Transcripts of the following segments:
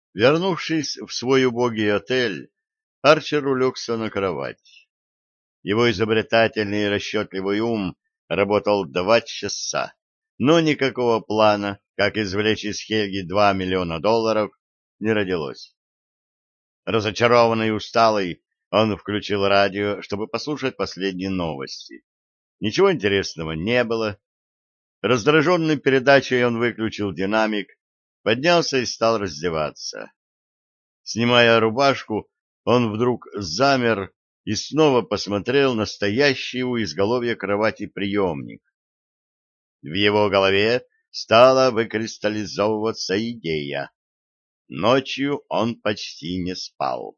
Вернувшись в свой убогий отель, Арчер улегся на кровать. Его изобретательный и расчетливый ум работал 2 часа, но никакого плана, как извлечь из Хельги $2 миллиона, не родилось. Разочарованный и усталый, он включил радио, чтобы послушать последние новости. Ничего интересного не было. Раздраженный передачей он выключил динамик, поднялся и стал раздеваться. Снимая рубашку, он вдруг замер и снова посмотрел на стоящий у изголовья кровати приемник. В его голове стала выкристаллизовываться идея. Ночью он почти не спал.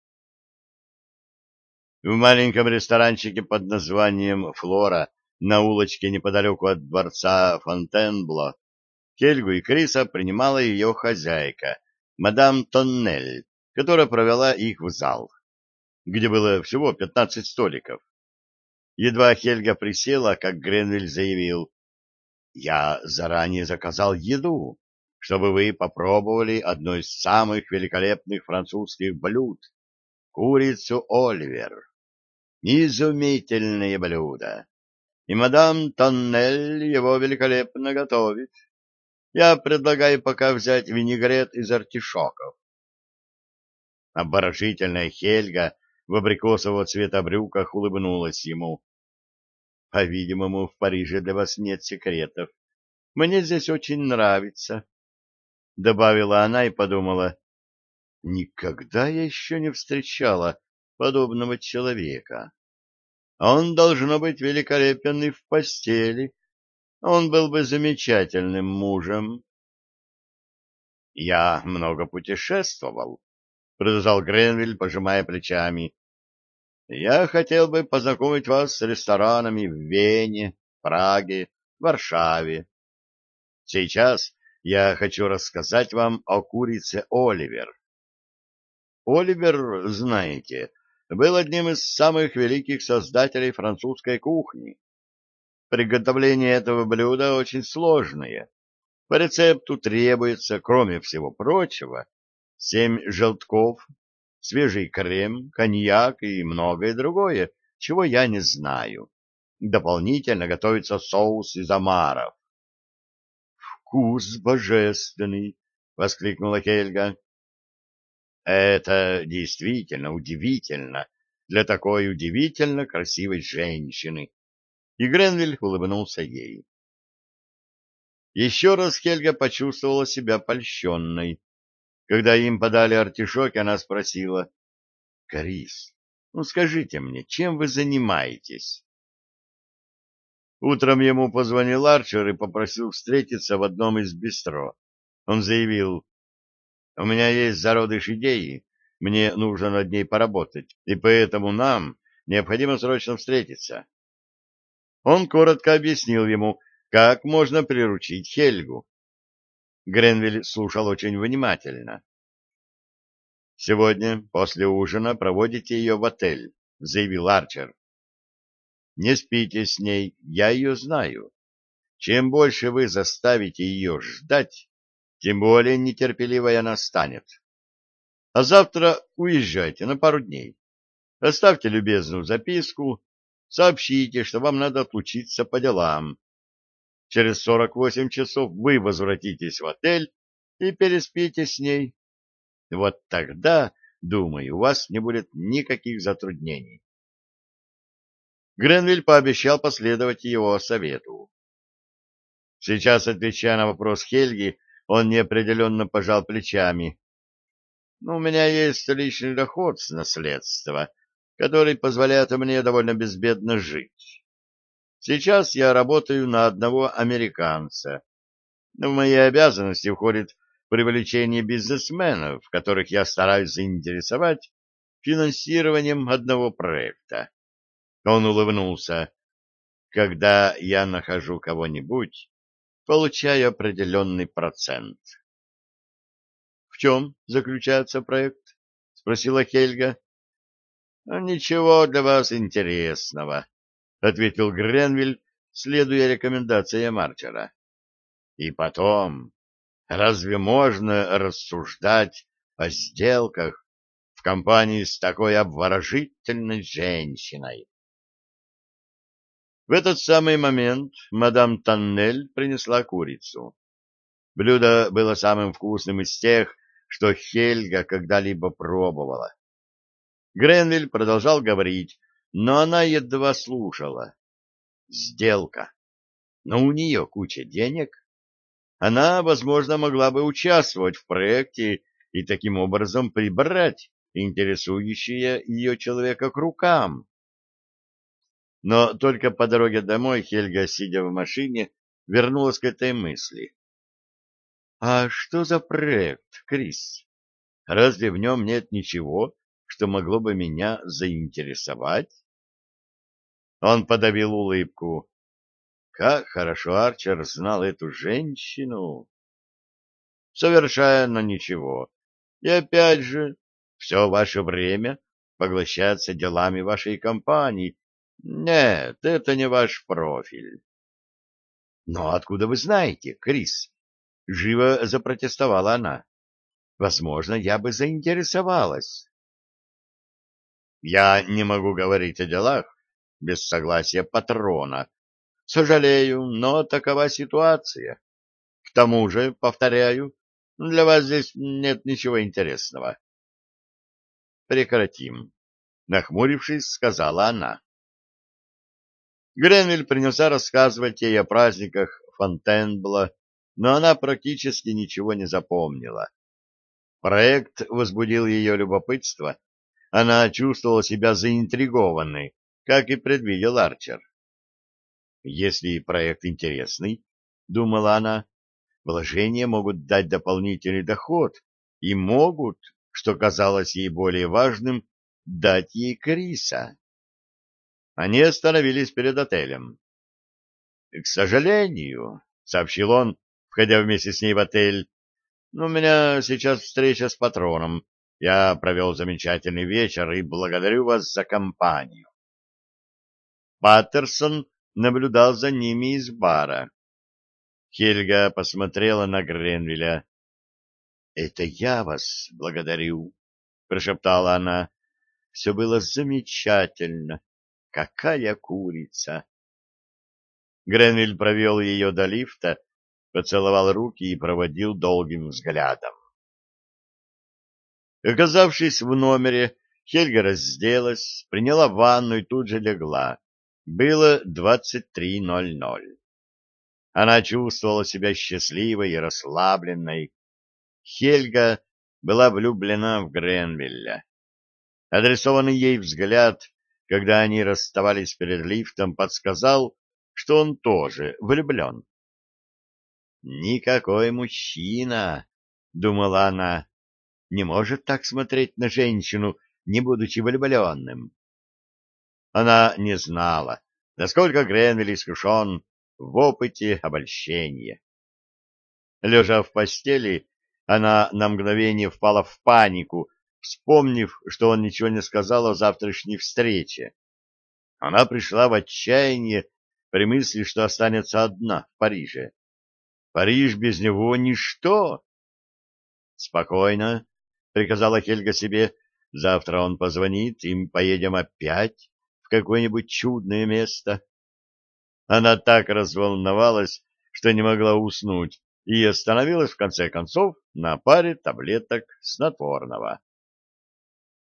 В маленьком ресторанчике под названием «Флора» на улочке неподалеку от дворца Фонтенбло Хельгу и Криса принимала ее хозяйка, мадам Тоннель, которая провела их в зал, где было всего 15 столиков. Едва Хельга присела, как Гренвиль заявил: «Я заранее заказал еду, чтобы вы попробовали одно из самых великолепных французских блюд — курицу Оливер. Изумительное блюдо, и мадам Тоннель его великолепно готовит. Я предлагаю пока взять винегрет из артишоков». Обворожительная Хельга в абрикосового цвета брюках улыбнулась ему. «По-видимому, в Париже для вас нет секретов. Мне здесь очень нравится», — добавила она и подумала: «никогда я еще не встречала подобного человека. Он должно быть великолепен и в постели. Он был бы замечательным мужем». «Я много путешествовал», — продолжал Гренвиль, пожимая плечами. «Я хотел бы познакомить вас с ресторанами в Вене, Праге, Варшаве. Сейчас я хочу рассказать вам о курице Оливер. Оливер, знаете, был одним из самых великих создателей французской кухни. Приготовление этого блюда очень сложное. По рецепту требуется, кроме всего прочего, 7 желтков, свежий крем, коньяк и многое другое, чего я не знаю. Дополнительно готовится соус из омаров. «Вкус божественный!» — воскликнула Хельга. «Это действительно удивительно для такой удивительно красивой женщины!» И Гренвиль улыбнулся ей. Еще раз Хельга почувствовала себя польщенной. Когда им подали артишоки, она спросила: «Карис, ну скажите мне, чем вы занимаетесь?» Утром ему позвонил Арчер и попросил встретиться в одном из бистро. Он заявил: «У меня есть зародыш идеи, мне нужно над ней поработать, и поэтому нам необходимо срочно встретиться». Он коротко объяснил ему, как можно приручить Хельгу. Гренвиль слушал очень внимательно. «Сегодня после ужина проводите ее в отель», — заявил Арчер. «Не спите с ней, я ее знаю. Чем больше вы заставите ее ждать, тем более нетерпеливой она станет. А завтра уезжайте на пару дней. Оставьте любезную записку, сообщите, что вам надо отлучиться по делам. Через 48 часов вы возвратитесь в отель и переспите с ней. Вот тогда, думаю, у вас не будет никаких затруднений». Гренвиль пообещал последовать его совету. Сейчас, отвечая на вопрос Хельги, он неопределенно пожал плечами. «Ну, у меня есть личный доход с наследства, который позволяет мне довольно безбедно жить. Сейчас я работаю на одного американца. В мои обязанности входит привлечение бизнесменов, которых я стараюсь заинтересовать финансированием одного проекта». Он улыбнулся. «Когда я нахожу кого-нибудь, получаю определенный процент». «В чем заключается проект?» — спросила Хельга. «Ничего для вас интересного», — ответил Гренвиль, следуя рекомендациям Арчера. «И потом, разве можно рассуждать о сделках в компании с такой обворожительной женщиной. В этот самый момент мадам Таннель принесла курицу. Блюдо было самым вкусным из тех, что Хельга когда-либо пробовала. Гренвиль продолжал говорить, но она едва слушала. Сделка. Но у нее куча денег. Она, возможно, могла бы участвовать в проекте и таким образом прибрать интересующее ее человека к рукам. Но только по дороге домой Хельга, сидя в машине, вернулась к этой мысли. «А что за проект, Крис? Разве в нем нет ничего, что могло бы меня заинтересовать?» Он подавил улыбку. Как хорошо Арчер знал эту женщину. Совершенно ничего. И опять же, все ваше время поглощается делами вашей компании. Нет, это не ваш профиль. Но откуда вы знаете, Крис? Живо запротестовала она. Возможно, я бы заинтересовалась. Я не могу говорить о делах без согласия патрона. Сожалею, но такова ситуация. К тому же, повторяю, для вас здесь нет ничего интересного. Прекратим. Нахмурившись, сказала она. Гренвиль принялся рассказывать ей о праздниках Фонтенбло, но она практически ничего не запомнила. Проект возбудил ее любопытство. Она чувствовала себя заинтригованной, как и предвидел Арчер. «Если проект интересный, — думала она, — вложения могут дать дополнительный доход и могут, что казалось ей более важным, дать ей Криса». Они остановились перед отелем. — К сожалению, — сообщил он, входя вместе с ней в отель, — у меня сейчас встреча с патроном. Я провел замечательный вечер и благодарю вас за компанию. Паттерсон наблюдал за ними из бара. Хельга посмотрела на Гренвилля. — Это я вас благодарю, — прошептала она. — Все было замечательно. Какая курица! Гренвиль провел ее до лифта, поцеловал руки и проводил долгим взглядом. Оказавшись в номере, Хельга разделась, приняла ванну и тут же легла. Было 23:00. Она чувствовала себя счастливой и расслабленной. Хельга была влюблена в Гренвилля. Адресованный ей взгляд, когда они расставались перед лифтом, подсказал, что он тоже влюблен. «Никакой мужчина, — думала она, — не может так смотреть на женщину, не будучи влюбленным». Она не знала, насколько Гренвилл искушен в опыте обольщения. Лежа в постели, она на мгновение впала в панику, вспомнив, что он ничего не сказал о завтрашней встрече. Она пришла в отчаяние при мысли, что останется одна в Париже. Париж без него — ничто. «Спокойно», — приказала Хельга себе, — «завтра он позвонит, и мы поедем опять в какое-нибудь чудное место». Она так разволновалась, что не могла уснуть, и остановилась в конце концов на паре таблеток снотворного.